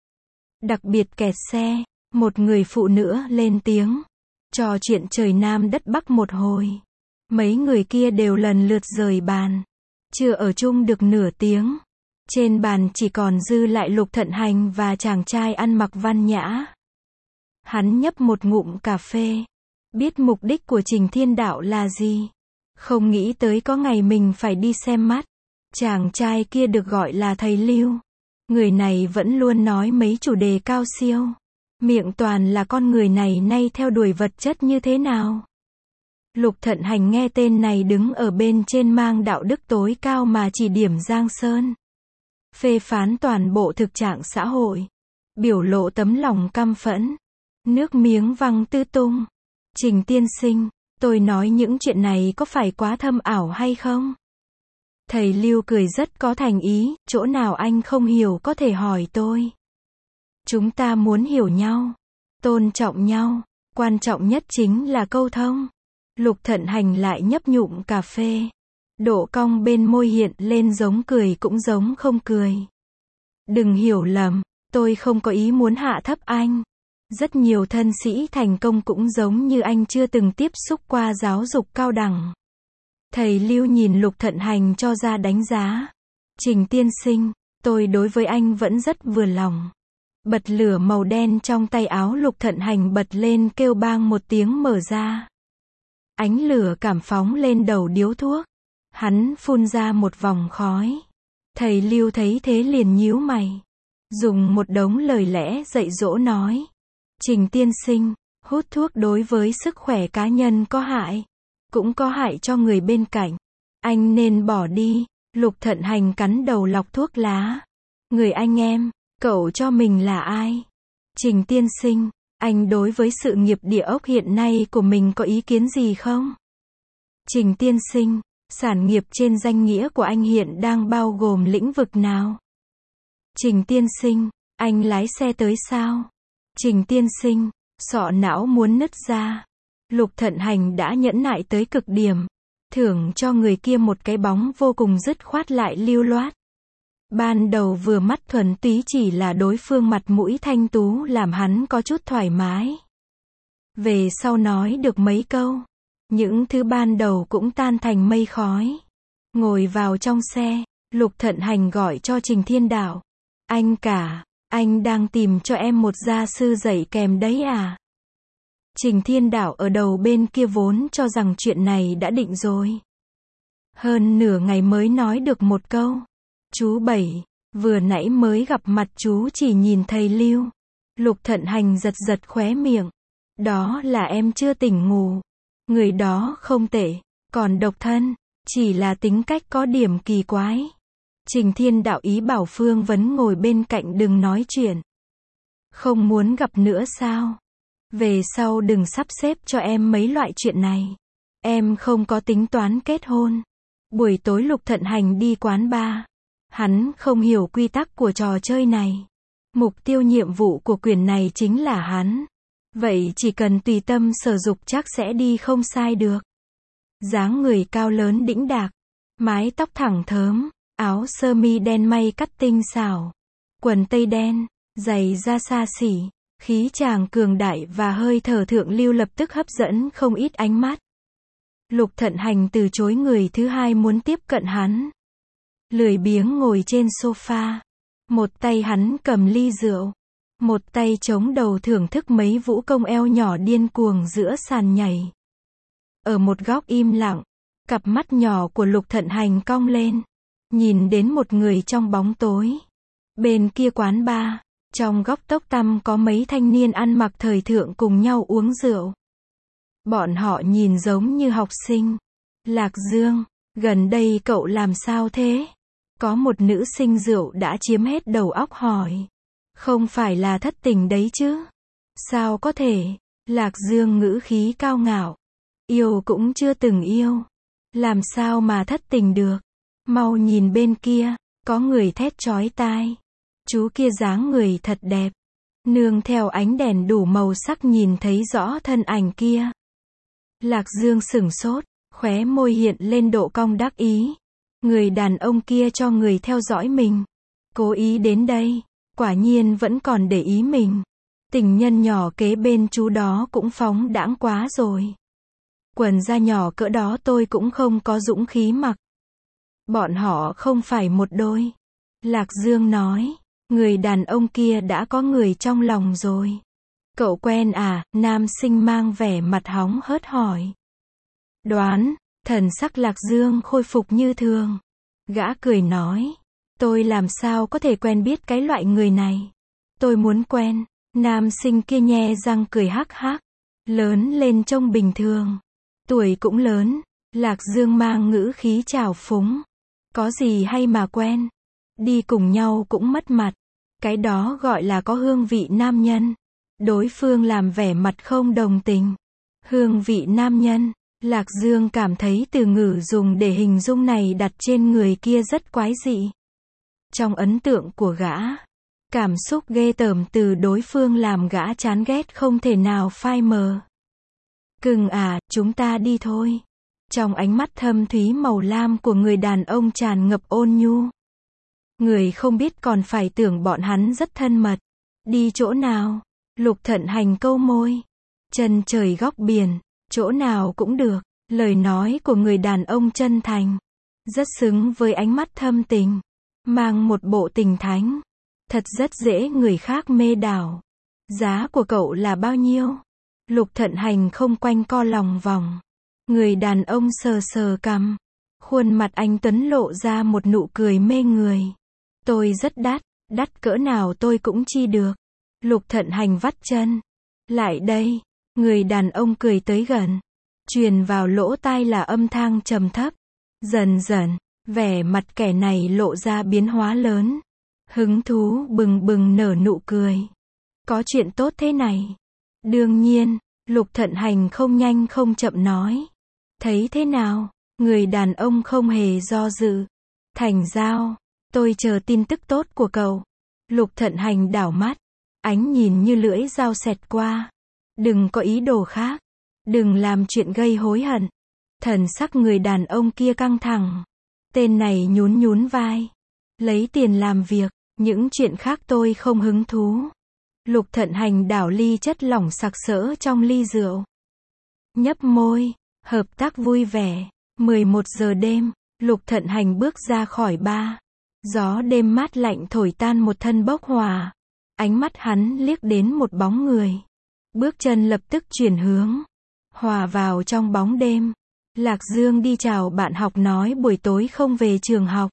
Đặc biệt kẹt xe. Một người phụ nữ lên tiếng. Trò chuyện trời Nam đất Bắc một hồi. Mấy người kia đều lần lượt rời bàn. Chưa ở chung được nửa tiếng. Trên bàn chỉ còn dư lại Lục Thận Hành và chàng trai ăn mặc văn nhã. Hắn nhấp một ngụm cà phê. Biết mục đích của Trình Thiên Đạo là gì. Không nghĩ tới có ngày mình phải đi xem mắt. Chàng trai kia được gọi là thầy Lưu. Người này vẫn luôn nói mấy chủ đề cao siêu. Miệng toàn là con người này nay theo đuổi vật chất như thế nào. Lục Thận Hành nghe tên này đứng ở bên trên mang đạo đức tối cao mà chỉ điểm Giang Sơn. Phê phán toàn bộ thực trạng xã hội. Biểu lộ tấm lòng căm phẫn. Nước miếng văng tứ tung. Trình tiên sinh, tôi nói những chuyện này có phải quá thâm ảo hay không? Thầy Lưu cười rất có thành ý, chỗ nào anh không hiểu có thể hỏi tôi. Chúng ta muốn hiểu nhau, tôn trọng nhau, quan trọng nhất chính là câu thông. Lục Thận Hành lại nhấp nhụm cà phê. Độ cong bên môi hiện lên giống cười cũng giống không cười. Đừng hiểu lầm, tôi không có ý muốn hạ thấp anh. Rất nhiều thân sĩ thành công cũng giống như anh chưa từng tiếp xúc qua giáo dục cao đẳng. Thầy Lưu nhìn Lục Thận Hành cho ra đánh giá. Trình tiên sinh, tôi đối với anh vẫn rất vừa lòng. Bật lửa màu đen trong tay áo Lục Thận Hành bật lên kêu bang một tiếng mở ra. Ánh lửa cảm phóng lên đầu điếu thuốc. Hắn phun ra một vòng khói. Thầy Lưu thấy thế liền nhíu mày. Dùng một đống lời lẽ dạy dỗ nói. Trình tiên sinh, hút thuốc đối với sức khỏe cá nhân có hại. Cũng có hại cho người bên cạnh. Anh nên bỏ đi. Lục Thận Hành cắn đầu lọc thuốc lá. Người anh em, cậu cho mình là ai? Trình tiên sinh, anh đối với sự nghiệp địa ốc hiện nay của mình có ý kiến gì không? Trình tiên sinh, sản nghiệp trên danh nghĩa của anh hiện đang bao gồm lĩnh vực nào? Trình tiên sinh, anh lái xe tới sao? Trình tiên sinh, sọ não muốn nứt ra. Lục Thận Hành đã nhẫn nại tới cực điểm. Thưởng cho người kia một cái bóng vô cùng dứt khoát lại lưu loát. Ban đầu vừa mắt thuần túy chỉ là đối phương mặt mũi thanh tú làm hắn có chút thoải mái. Về sau nói được mấy câu. Những thứ ban đầu cũng tan thành mây khói. Ngồi vào trong xe, Lục Thận Hành gọi cho Trình Thiên Đạo. Anh cả, anh đang tìm cho em một gia sư dạy kèm đấy à? Trình Thiên Đạo ở đầu bên kia vốn cho rằng chuyện này đã định rồi. Hơn nửa ngày mới nói được một câu. Chú Bảy, vừa nãy mới gặp mặt chú chỉ nhìn thầy Lưu. Lục Thận Hành giật giật khóe miệng. Đó là em chưa tỉnh ngủ. Người đó không tệ, còn độc thân, chỉ là tính cách có điểm kỳ quái. Trình Thiên Đạo ý bảo Phương Vấn ngồi bên cạnh đừng nói chuyện. Không muốn gặp nữa sao? Về sau đừng sắp xếp cho em mấy loại chuyện này. Em không có tính toán kết hôn. Buổi tối Lục Thận Hành đi quán bar. Hắn không hiểu quy tắc của trò chơi này. Mục tiêu nhiệm vụ của quyền này chính là hắn. Vậy chỉ cần tùy tâm sở dục chắc sẽ đi không sai được. Dáng người cao lớn đĩnh đạc. Mái tóc thẳng thớm. Áo sơ mi đen may cắt tinh xảo. Quần tây đen. Giày da xa xỉ. Khí chàng cường đại và hơi thở thượng lưu lập tức hấp dẫn không ít ánh mắt. Lục Thận Hành từ chối người thứ hai muốn tiếp cận hắn. Lười biếng ngồi trên sofa. Một tay hắn cầm ly rượu. Một tay chống đầu thưởng thức mấy vũ công eo nhỏ điên cuồng giữa sàn nhảy. Ở một góc im lặng, cặp mắt nhỏ của Lục Thận Hành cong lên. Nhìn đến một người trong bóng tối. Bên kia quán bar, trong góc tốc tăm có mấy thanh niên ăn mặc thời thượng cùng nhau uống rượu. Bọn họ nhìn giống như học sinh. Lạc Dương, gần đây cậu làm sao thế? Có một nữ sinh rượu đã chiếm hết đầu óc hỏi. Không phải là thất tình đấy chứ? Sao có thể? Lạc Dương ngữ khí cao ngạo. Yêu cũng chưa từng yêu. Làm sao mà thất tình được? Mau nhìn bên kia, có người thét chói tai. Chú kia dáng người thật đẹp. Nương theo ánh đèn đủ màu sắc nhìn thấy rõ thân ảnh kia. Lạc Dương sửng sốt, khóe môi hiện lên độ cong đắc ý. Người đàn ông kia cho người theo dõi mình. Cố ý đến đây, quả nhiên vẫn còn để ý mình. Tình nhân nhỏ kế bên chú đó cũng phóng đãng quá rồi. Quần da nhỏ cỡ đó tôi cũng không có dũng khí mặc. Bọn họ không phải một đôi. Lạc Dương nói, người đàn ông kia đã có người trong lòng rồi. Cậu quen à? Nam sinh mang vẻ mặt hóng hớt hỏi. Đoán, thần sắc Lạc Dương khôi phục như thường. Gã cười nói, tôi làm sao có thể quen biết cái loại người này. Tôi muốn quen. Nam sinh kia nhe răng cười hắc hắc. Lớn lên trông bình thường. Tuổi cũng lớn. Lạc Dương mang ngữ khí trào phúng. Có gì hay mà quen. Đi cùng nhau cũng mất mặt. Cái đó gọi là có hương vị nam nhân. Đối phương làm vẻ mặt không đồng tình. Hương vị nam nhân. Lạc Dương cảm thấy từ ngữ dùng để hình dung này đặt trên người kia rất quái dị. Trong ấn tượng của gã, cảm xúc ghê tởm từ đối phương làm gã chán ghét không thể nào phai mờ. Cưng à, chúng ta đi thôi. Trong ánh mắt thâm thúy màu lam của người đàn ông tràn ngập ôn nhu. Người không biết còn phải tưởng bọn hắn rất thân mật. Đi chỗ nào? Lục Thận Hành câu môi. Chân trời góc biển, chỗ nào cũng được. Lời nói của người đàn ông chân thành, rất xứng với ánh mắt thâm tình, mang một bộ tình thánh. Thật rất dễ người khác mê đảo. Giá của cậu là bao nhiêu? Lục Thận Hành không quanh co lòng vòng. Người đàn ông sờ sờ cằm. Khuôn mặt anh tuấn lộ ra một nụ cười mê người. Tôi rất đắt, đắt cỡ nào tôi cũng chi được. Lục Thận Hành vắt chân. Lại đây. Người đàn ông cười tới gần. Truyền vào lỗ tai là âm thanh trầm thấp. Dần dần, vẻ mặt kẻ này lộ ra biến hóa lớn. Hứng thú bừng bừng nở nụ cười. Có chuyện tốt thế này? Đương nhiên, Lục Thận Hành không nhanh không chậm nói. Thấy thế nào? Người đàn ông không hề do dự. Thành giao, tôi chờ tin tức tốt của cậu. Lục Thận Hành đảo mắt, ánh nhìn như lưỡi dao xẹt qua. Đừng có ý đồ khác. Đừng làm chuyện gây hối hận. Thần sắc người đàn ông kia căng thẳng. Tên này nhún nhún vai. Lấy tiền làm việc, những chuyện khác tôi không hứng thú. Lục Thận Hành đảo ly chất lỏng sặc sỡ trong ly rượu. Nhấp môi, hợp tác vui vẻ. mười một giờ đêm, Lục Thận Hành bước ra khỏi bar. Gió đêm mát lạnh thổi tan một thân bốc hỏa. Ánh mắt hắn liếc đến một bóng người. Bước chân lập tức chuyển hướng. Hòa vào trong bóng đêm. Lạc Dương đi chào bạn học nói buổi tối không về trường học.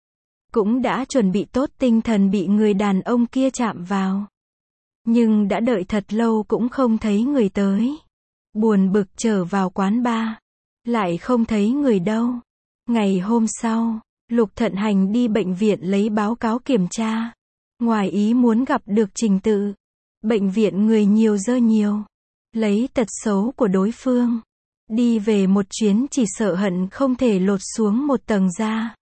Cũng đã chuẩn bị tốt tinh thần bị người đàn ông kia chạm vào. Nhưng đã đợi thật lâu cũng không thấy người tới. Buồn bực trở vào quán bar. Lại không thấy người đâu. Ngày hôm sau, Lục Thận Hành đi bệnh viện lấy báo cáo kiểm tra. Ngoài ý muốn gặp được Trình Tự. Bệnh viện người nhiều dơ nhiều. Lấy tật xấu của đối phương. Đi về một chuyến chỉ sợ hận không thể lột xuống một tầng da.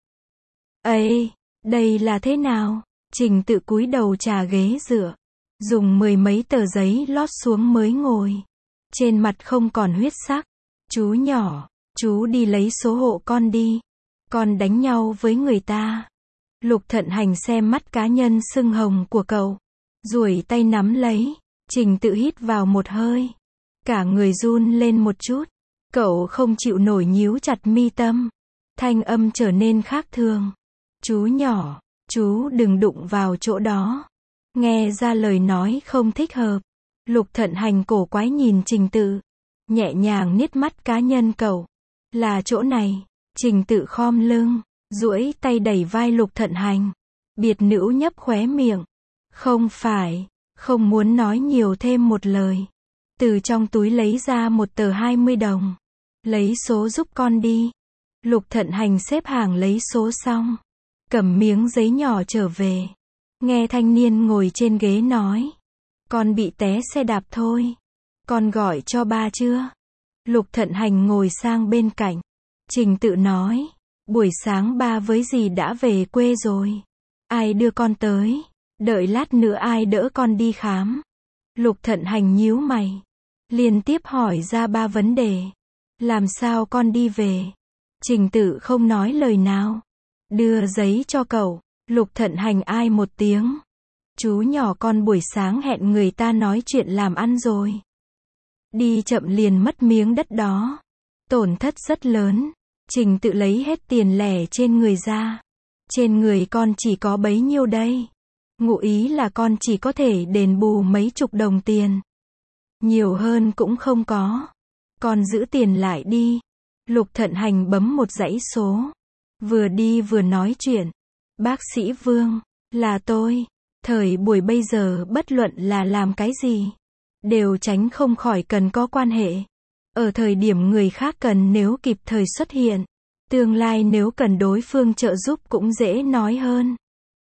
Ây, đây là thế nào? Trình Tự cúi đầu trà ghế dựa. Dùng mười mấy tờ giấy lót xuống mới ngồi. Trên mặt không còn huyết sắc. Chú nhỏ, chú đi lấy số hộ con đi. Con đánh nhau với người ta. Lục Thận Hành xem mắt cá nhân sưng hồng của cậu. Duỗi tay nắm lấy. Trình Tự hít vào một hơi. Cả người run lên một chút. Cậu không chịu nổi nhíu chặt mi tâm. Thanh âm trở nên khác thường. Chú nhỏ, chú đừng đụng vào chỗ đó. Nghe ra lời nói không thích hợp. Lục Thận Hành cổ quái nhìn Trình Tự. Nhẹ nhàng niết mắt cá nhân cậu. Là chỗ này. Trình Tự khom lưng. Duỗi tay đẩy vai Lục Thận Hành. Biệt nữ nhấp khóe miệng. Không phải. Không muốn nói nhiều thêm một lời. Từ trong túi lấy ra một tờ hai mươi đồng. Lấy số giúp con đi. Lục Thận Hành xếp hàng lấy số xong. Cầm miếng giấy nhỏ trở về. Nghe thanh niên ngồi trên ghế nói. Con bị té xe đạp thôi. Con gọi cho ba chưa? Lục Thận Hành ngồi sang bên cạnh. Trình Tự nói. Buổi sáng ba với dì đã về quê rồi. Ai đưa con tới? Đợi lát nữa ai đỡ con đi khám? Lục Thận Hành nhíu mày. Liên tiếp hỏi ra ba vấn đề. Làm sao con đi về? Trình Tự không nói lời nào. Đưa giấy cho cậu. Lục Thận Hành ai một tiếng. Chú nhỏ con buổi sáng hẹn người ta nói chuyện làm ăn rồi. Đi chậm liền mất miếng đất đó. Tổn thất rất lớn. Trình Tự lấy hết tiền lẻ trên người ra. Trên người con chỉ có bấy nhiêu đây. Ngụ ý là con chỉ có thể đền bù mấy chục đồng tiền. Nhiều hơn cũng không có. Con giữ tiền lại đi. Lục Thận Hành bấm một dãy số. Vừa đi vừa nói chuyện. Bác sĩ Vương, là tôi. Thời buổi bây giờ bất luận là làm cái gì, đều tránh không khỏi cần có quan hệ. Ở thời điểm người khác cần nếu kịp thời xuất hiện. Tương lai nếu cần đối phương trợ giúp cũng dễ nói hơn.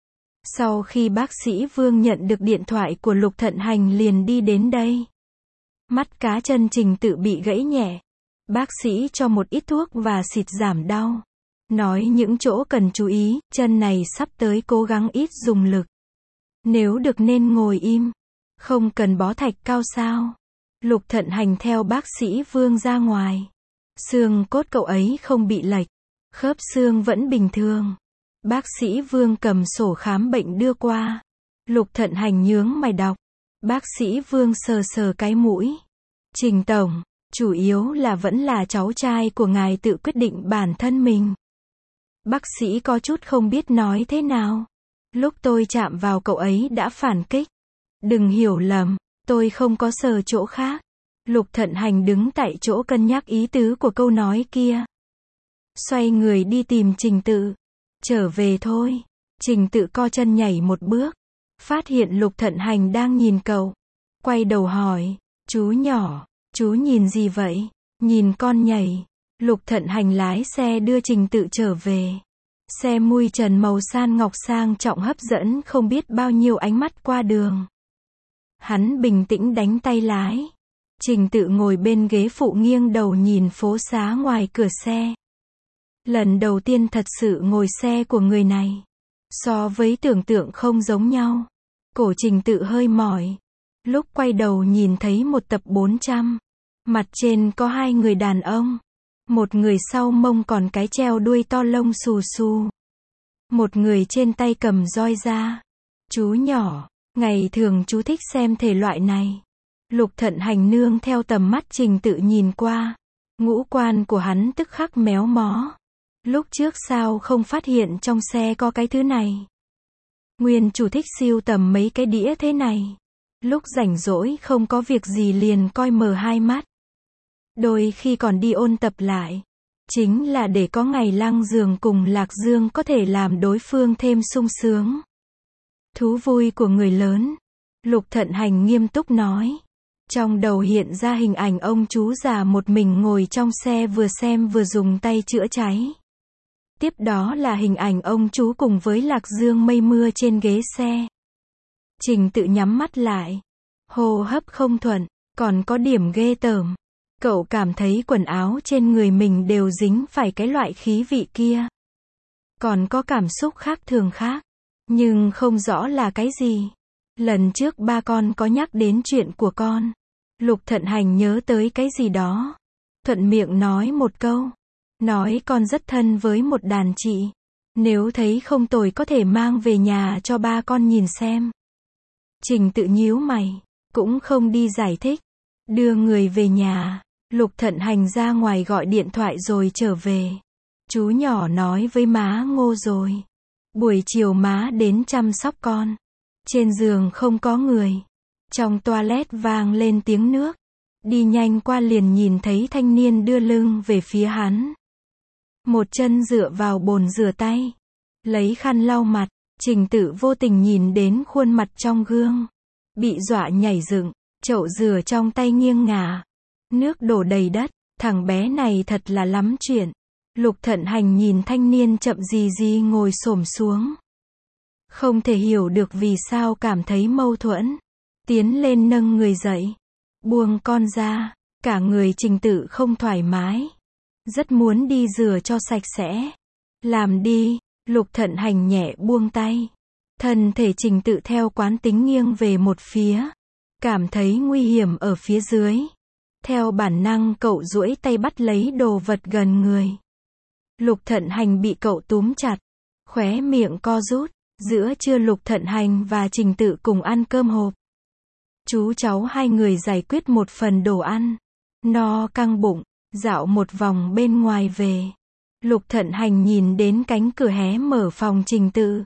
Sau khi bác sĩ Vương nhận được điện thoại của Lục Thận Hành liền đi đến đây. Mắt cá chân Trình Tự bị gãy nhẹ. Bác sĩ cho một ít thuốc và xịt giảm đau. Nói những chỗ cần chú ý, chân này sắp tới cố gắng ít dùng lực. Nếu được nên ngồi im. Không cần bó thạch cao sao. Lục Thận Hành theo bác sĩ Vương ra ngoài. Xương cốt cậu ấy không bị lệch. Khớp xương vẫn bình thường. Bác sĩ Vương cầm sổ khám bệnh đưa qua. Lục Thận Hành nhướng mày đọc. Bác sĩ Vương sờ sờ cái mũi. Trình tổng, chủ yếu là vẫn là cháu trai của ngài tự quyết định bản thân mình. Bác sĩ có chút không biết nói thế nào. Lúc tôi chạm vào cậu ấy đã phản kích. Đừng hiểu lầm, tôi không có sờ chỗ khác. Lục Thận Hành đứng tại chỗ cân nhắc ý tứ của câu nói kia. Xoay người đi tìm Trình Tự. Trở về thôi. Trình Tự co chân nhảy một bước. Phát hiện Lục Thận Hành đang nhìn cậu. Quay đầu hỏi, chú nhỏ, chú nhìn gì vậy? Nhìn con nhảy. Lục Thận Hành lái xe đưa Trình Tự trở về. Xe mui trần màu san ngọc sang trọng hấp dẫn không biết bao nhiêu ánh mắt qua đường. Hắn bình tĩnh đánh tay lái. Trình Tự ngồi bên ghế phụ nghiêng đầu nhìn phố xá ngoài cửa xe. Lần đầu tiên thật sự ngồi xe của người này. So với tưởng tượng không giống nhau. Cổ Trình Tự hơi mỏi. Lúc quay đầu nhìn thấy một tập bốn trăm. Mặt trên có hai người đàn ông. Một người sau mông còn cái treo đuôi to lông xù xù. Một người trên tay cầm roi ra. Chú nhỏ, ngày thường chú thích xem thể loại này. Lục Thận Hành nương theo tầm mắt Trình Tự nhìn qua. Ngũ quan của hắn tức khắc méo mó. Lúc trước sao không phát hiện trong xe có cái thứ này. Nguyên chủ thích sưu tầm mấy cái đĩa thế này. Lúc rảnh rỗi không có việc gì liền coi mờ hai mắt. Đôi khi còn đi ôn tập lại. Chính là để có ngày lăng giường cùng Lạc Dương có thể làm đối phương thêm sung sướng. Thú vui của người lớn. Lục Thận Hành nghiêm túc nói. Trong đầu hiện ra hình ảnh ông chú già một mình ngồi trong xe vừa xem vừa dùng tay chữa cháy. Tiếp đó là hình ảnh ông chú cùng với Lạc Dương mây mưa trên ghế xe. Trình Tự nhắm mắt lại. Hô hấp không thuận, còn có điểm ghê tởm. Cậu cảm thấy quần áo trên người mình đều dính phải cái loại khí vị kia. Còn có cảm xúc khác thường khác. Nhưng không rõ là cái gì. Lần trước ba con có nhắc đến chuyện của con. Lục Thận Hành nhớ tới cái gì đó. Thuận miệng nói một câu. Nói con rất thân với một đàn chị. Nếu thấy không tồi có thể mang về nhà cho ba con nhìn xem. Trình Tự nhíu mày. Cũng không đi giải thích. Đưa người về nhà. Lục Thận Hành ra ngoài gọi điện thoại rồi trở về. Chú nhỏ nói với má Ngô rồi. Buổi chiều má đến chăm sóc con. Trên giường không có người. Trong toilet vang lên tiếng nước. Đi nhanh qua liền nhìn thấy thanh niên đưa lưng về phía hắn. Một chân dựa vào bồn rửa tay. Lấy khăn lau mặt. Trình Tự vô tình nhìn đến khuôn mặt trong gương. Bị dọa nhảy dựng. Chậu rửa trong tay nghiêng ngả. Nước đổ đầy đất. Thằng bé này thật là lắm chuyện. Lục Thận Hành nhìn thanh niên chậm gì gì ngồi xổm xuống. Không thể hiểu được vì sao cảm thấy mâu thuẫn. Tiến lên nâng người dậy. Buông con ra. Cả người Trình Tự không thoải mái. Rất muốn đi rửa cho sạch sẽ. Làm đi. Lục Thận Hành nhẹ buông tay. Thân thể Trình Tự theo quán tính nghiêng về một phía. Cảm thấy nguy hiểm ở phía dưới. Theo bản năng cậu duỗi tay bắt lấy đồ vật gần người. Lục Thận Hành bị cậu túm chặt. Khóe miệng co rút. Giữa trưa Lục Thận Hành và Trình Tự cùng ăn cơm hộp. Chú cháu hai người giải quyết một phần đồ ăn. No căng bụng. Dạo một vòng bên ngoài về. Lục Thận Hành nhìn đến cánh cửa hé mở phòng Trình Tự.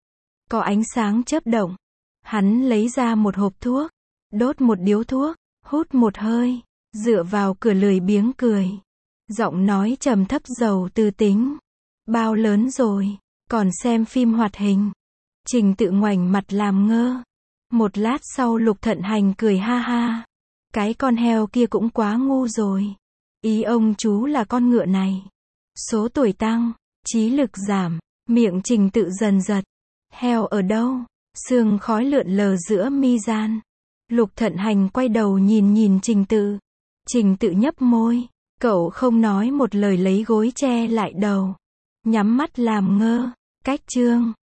Có ánh sáng chớp động. Hắn lấy ra một hộp thuốc. Đốt một điếu thuốc. Hút một hơi. Dựa vào cửa lười biếng cười. Giọng nói trầm thấp giàu tư tính. Bao lớn rồi. Còn xem phim hoạt hình. Trình Tự ngoảnh mặt làm ngơ. Một lát sau Lục Thận Hành cười ha ha. Cái con heo kia cũng quá ngu rồi. Ý ông chú là con ngựa này. Số tuổi tăng. Trí lực giảm. Miệng Trình Tự dần giật. Heo ở đâu? Sương khói lượn lờ giữa mi gian. Lục Thận Hành quay đầu nhìn nhìn Trình Tự. Trình Tự nhấp môi. Cậu không nói một lời lấy gối che lại đầu. Nhắm mắt làm ngơ. Cách chương